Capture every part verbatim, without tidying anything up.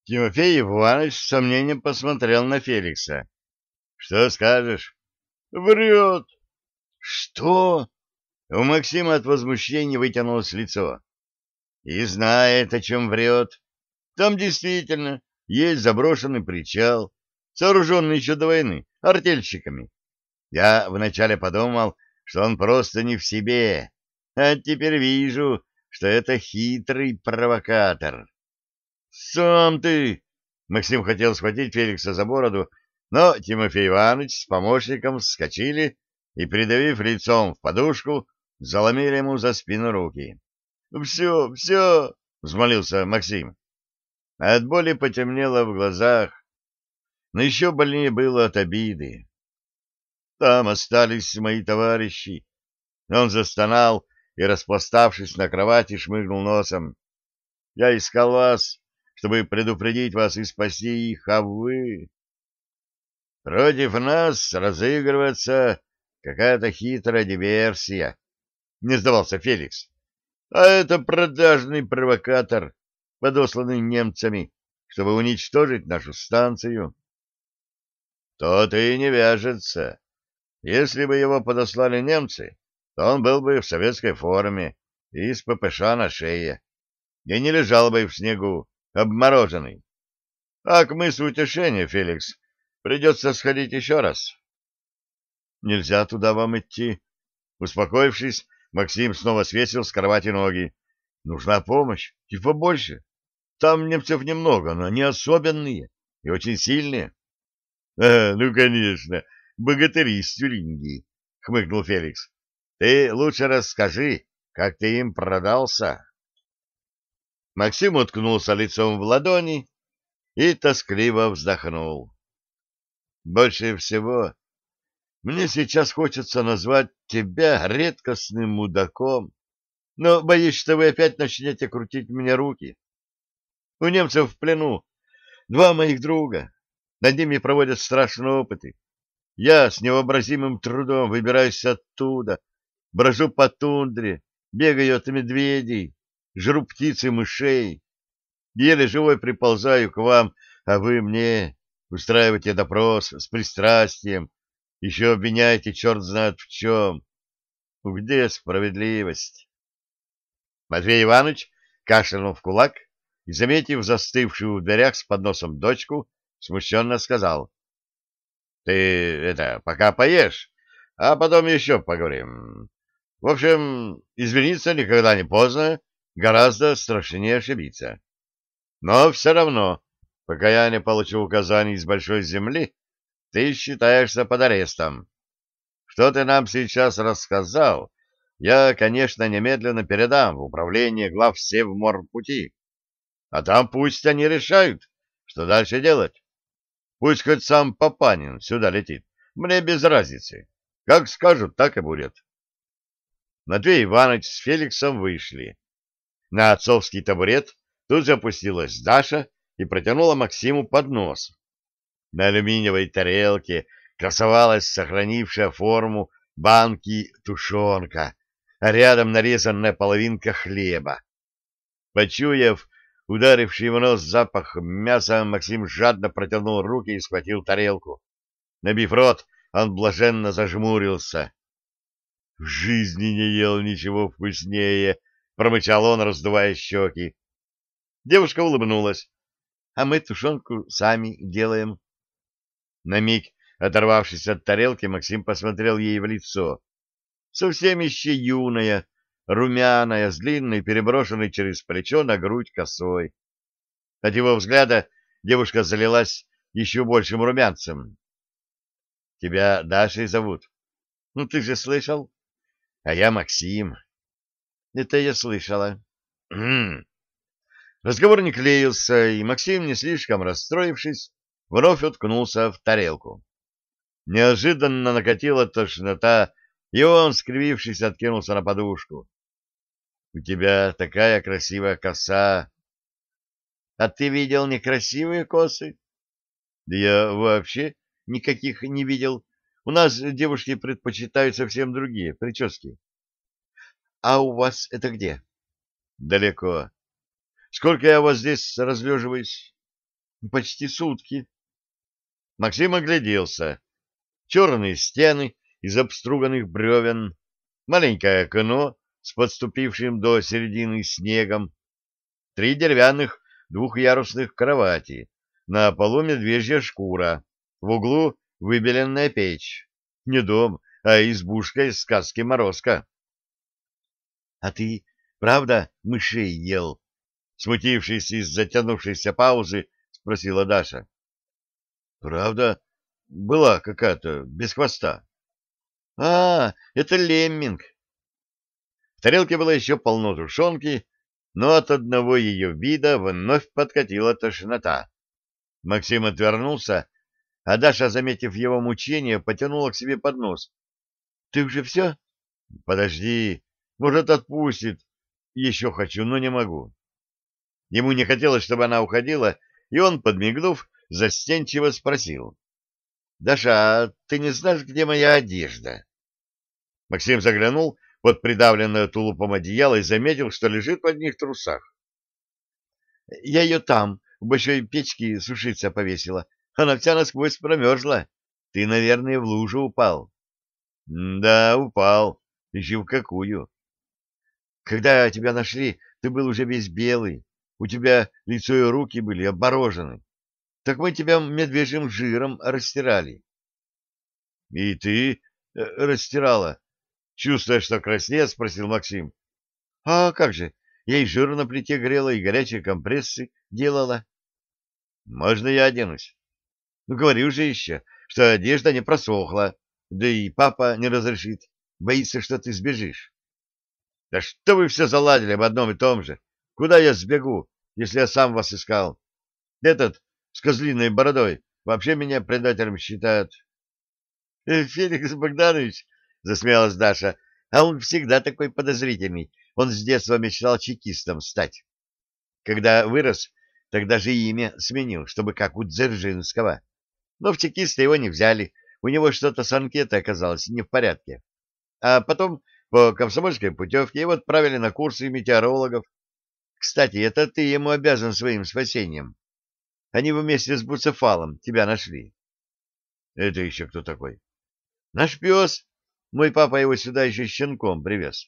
Тимофей Иванович с сомнением посмотрел на Феликса. — Что скажешь? — Врет. — Что? У Максима от возмущения вытянулось лицо. — И знает, о чем врет. Там действительно есть заброшенный причал, сооруженный еще до войны, артельщиками. Я вначале подумал, что он просто не в себе, а теперь вижу, что это хитрый провокатор. «Сам ты!» Максим хотел схватить Феликса за бороду, но Тимофей Иванович с помощником вскочили и, придавив лицом в подушку, заломили ему за спину руки. «Все, все!» — взмолился Максим. От боли потемнело в глазах, но еще больнее было от обиды. «Там остались мои товарищи!» Он застонал и, распластавшись на кровати, шмыгнул носом. «Я искал вас, чтобы предупредить вас и спасти их, а вы...» «Против нас разыгрывается какая-то хитрая диверсия», — не сдавался Феликс. «А это продажный провокатор, подосланный немцами, чтобы уничтожить нашу станцию». «То-то и не вяжется. Если бы его подослали немцы, то он был бы в советской форме и с ППШ на шее, и не лежал бы в снегу, обмороженный. А к мысу утешения, Феликс, придется сходить еще раз. Нельзя туда вам идти. Успокоившись, Максим снова свесил с кровати ноги. Нужна помощь, и побольше. Там немцев немного, но они особенные и очень сильные. — А, ну, конечно, богатыри из Тюрингии, — хмыкнул Феликс. — Ты лучше расскажи, как ты им продался. Максим уткнулся лицом в ладони и тоскливо вздохнул. Больше всего мне сейчас хочется назвать тебя редкостным мудаком, но боюсь, что вы опять начнете крутить мне руки. У немцев в плену два моих друга. Над ними проводят страшные опыты. Я с невообразимым трудом выбираюсь оттуда, брожу по тундре, бегаю от медведей, жру птиц и мышей. Еле живой приползаю к вам, а вы мне устраиваете допрос с пристрастием, еще обвиняете черт знает в чем. Где справедливость? Матвей Иванович кашлянул в кулак и, заметив застывшую в дверях с подносом дочку, смущенно сказал: — Ты это, пока поешь, а потом еще поговорим. В общем, извиниться никогда не поздно, гораздо страшнее ошибиться. Но все равно, пока я не получу указаний из большой земли, ты считаешься под арестом. Что ты нам сейчас рассказал, я, конечно, немедленно передам в управление глав Севморпути. А там пусть они решают, что дальше делать. Пусть хоть сам Папанин сюда летит. Мне без разницы. Как скажут, так и будет. Матвей Иванович с Феликсом вышли. На отцовский табурет тут же опустилась Даша и протянула Максиму поднос. На алюминиевой тарелке красовалась сохранившая форму банки тушенка, а рядом нарезанная половинка хлеба. Почуяв ударивший в нос запах мяса, Максим жадно протянул руки и схватил тарелку. Набив рот, он блаженно зажмурился. — В жизни не ел ничего вкуснее, — промычал он, раздувая щеки. Девушка улыбнулась. — А мы тушенку сами делаем. На миг, оторвавшись от тарелки, Максим посмотрел ей в лицо. Совсем еще юная, румяная, с длинной, переброшенной через плечо на грудь косой. От его взгляда девушка залилась еще большим румянцем. — Тебя Дашей зовут? — Ну, ты же слышал? — А я Максим. — Это я слышала. Разговор не клеился, и Максим, не слишком расстроившись, вновь уткнулся в тарелку. Неожиданно накатила тошнота, и он, скривившись, откинулся на подушку. — У тебя такая красивая коса. — А ты видел некрасивые косы? — Да я вообще никаких не видел. У нас девушки предпочитают совсем другие прически. — А у вас это где? — Далеко. Сколько я у вас здесь разлеживаюсь? Почти сутки. Максим огляделся. Черные стены из обструганных бревен, маленькое окно с подступившим до середины снегом, три деревянных двухъярусных кровати, на полу медвежья шкура, в углу выбеленная печь. Не дом, а избушка из сказки Морозко. — А ты правда мышей ел? — смутившись из затянувшейся паузы, спросила Даша. — Правда? Была какая-то, без хвоста. — А, это лемминг. В тарелке было еще полно тушенки, но от одного ее вида вновь подкатила тошнота. Максим отвернулся, а Даша, заметив его мучение, потянула к себе поднос. — Ты уже все? — Подожди, может, отпустит. Еще хочу, но не могу. Ему не хотелось, чтобы она уходила, и он, подмигнув, застенчиво спросил. — Даша, а ты не знаешь, где моя одежда? Максим заглянул под придавленное тулупом одеяло и заметил, что лежит в одних трусах. — Я ее там, в большой печке, сушиться повесила. Она вся насквозь промерзла. Ты, наверное, в лужу упал. — Да, упал. Еще в какую. Когда тебя нашли, ты был уже весь белый. У тебя лицо и руки были обморожены. Так мы тебя медвежьим жиром растирали. — И ты э, растирала? Чувствуя, что краснеет, спросил Максим. — А как же? Я и жир на плите грела, и горячие компрессы делала. — Можно я оденусь? — Ну, говорю же еще, что одежда не просохла, да и папа не разрешит. Боится, что ты сбежишь. — Да что вы все заладили об одном и том же? Куда я сбегу, если я сам вас искал? Этот с козлиной бородой вообще меня предателем считает. — Феликс Богданович, — засмеялась Даша, — а он всегда такой подозрительный. Он с детства мечтал чекистом стать. Когда вырос, тогда же имя сменил, чтобы как у Дзержинского. Но в чекиста его не взяли. У него что-то с анкетой оказалось не в порядке. А потом по комсомольской путевке его отправили на курсы метеорологов. Кстати, это ты ему обязан своим спасением. Они вместе с Буцефалом тебя нашли. — Это еще кто такой? — Наш пес. Мой папа его сюда еще щенком привез.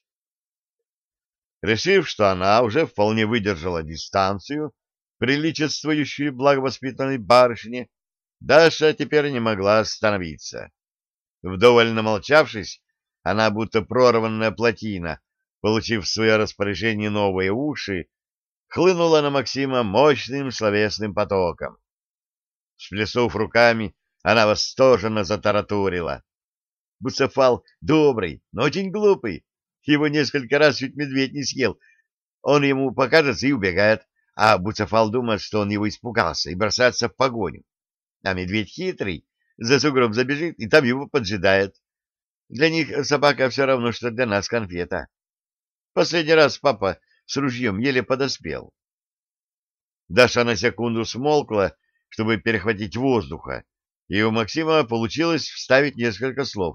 Решив, что она уже вполне выдержала дистанцию, приличествующую благовоспитанной барышне, Даша теперь не могла остановиться. Вдоволь намолчавшись, она, будто прорванная плотина, получив в свое распоряжение новые уши, хлынула на Максима мощным словесным потоком. Сплеснув руками, она восторженно затараторила. Буцефал добрый, но очень глупый. Его несколько раз чуть медведь не съел. Он ему покажется и убегает, а Буцефал думает, что он его испугался и бросается в погоню. А медведь хитрый, за сугроб забежит и там его поджидает. Для них собака все равно, что для нас конфета. Последний раз папа с ружьем еле подоспел. Даша на секунду смолкла, чтобы перехватить воздуха, и у Максима получилось вставить несколько слов.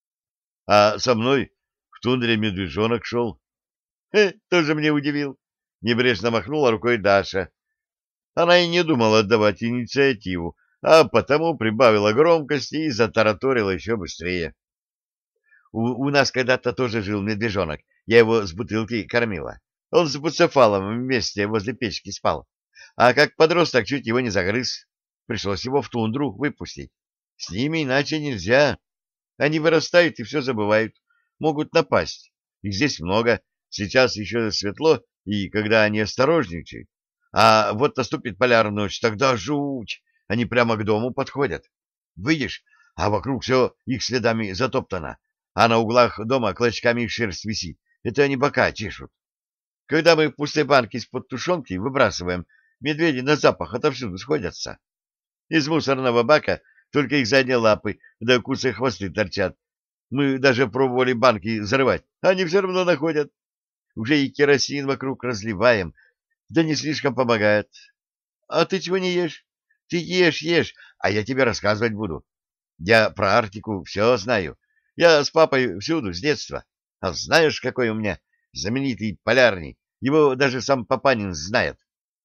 А со мной в тундре медвежонок шел. Хе, тоже мне удивил. Небрежно махнула рукой Даша. Она и не думала отдавать инициативу, а потому прибавила громкости и затараторила еще быстрее. У, у нас когда-то тоже жил медвежонок. Я его с бутылки кормила. Он с Буцефалом вместе возле печки спал. А как подросток чуть его не загрыз. Пришлось его в тундру выпустить. С ними иначе нельзя. Они вырастают и все забывают. Могут напасть. Их здесь много. Сейчас еще светло, и когда они осторожничают. А вот наступит полярная ночь, тогда жуть. Они прямо к дому подходят. Выйдешь, а вокруг все их следами затоптано. А на углах дома клочками шерсть висит. Это они бока чешут. Когда мы пустые банки из-под тушенки выбрасываем, медведи на запах отовсюду сходятся. Из мусорного бака только их задние лапы да куцы хвосты торчат. Мы даже пробовали банки взрывать, а они все равно находят. Уже и керосин вокруг разливаем, да не слишком помогает. А ты чего не ешь? Ты ешь, ешь, а я тебе рассказывать буду. Я про Арктику все знаю. Я с папой всюду, с детства. А знаешь, какой у меня знаменитый полярный? Его даже сам Папанин знает.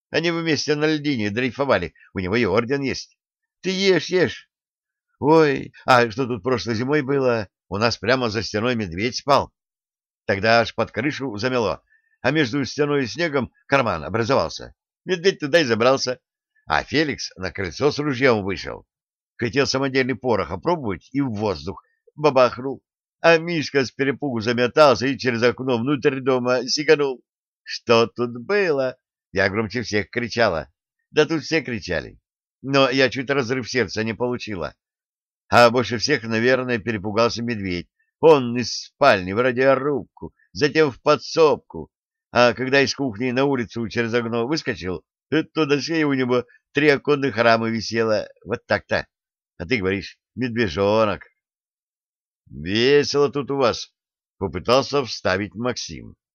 Они вместе на льдине дрейфовали, у него и орден есть. Ты ешь, ешь. Ой, а что тут прошлой зимой было? У нас прямо за стеной медведь спал. Тогда аж под крышу замело, а между стеной и снегом карман образовался. Медведь туда и забрался, а Феликс на крыльцо с ружьем вышел. Хотел самодельный порох опробовать и в воздух бабахнул. А Мишка с перепугу заметался и через окно внутрь дома сиганул. Что тут было? Я громче всех кричала. Да тут все кричали. Но я чуть разрыв сердца не получила. А больше всех, наверное, перепугался медведь. Он из спальни в радиорубку, затем в подсобку. А когда из кухни на улицу через окно выскочил, то до шеи у него три оконных рамы висело. Вот так-то. А ты говоришь, медвежонок. Весело тут у вас, — попытался вставить Максим.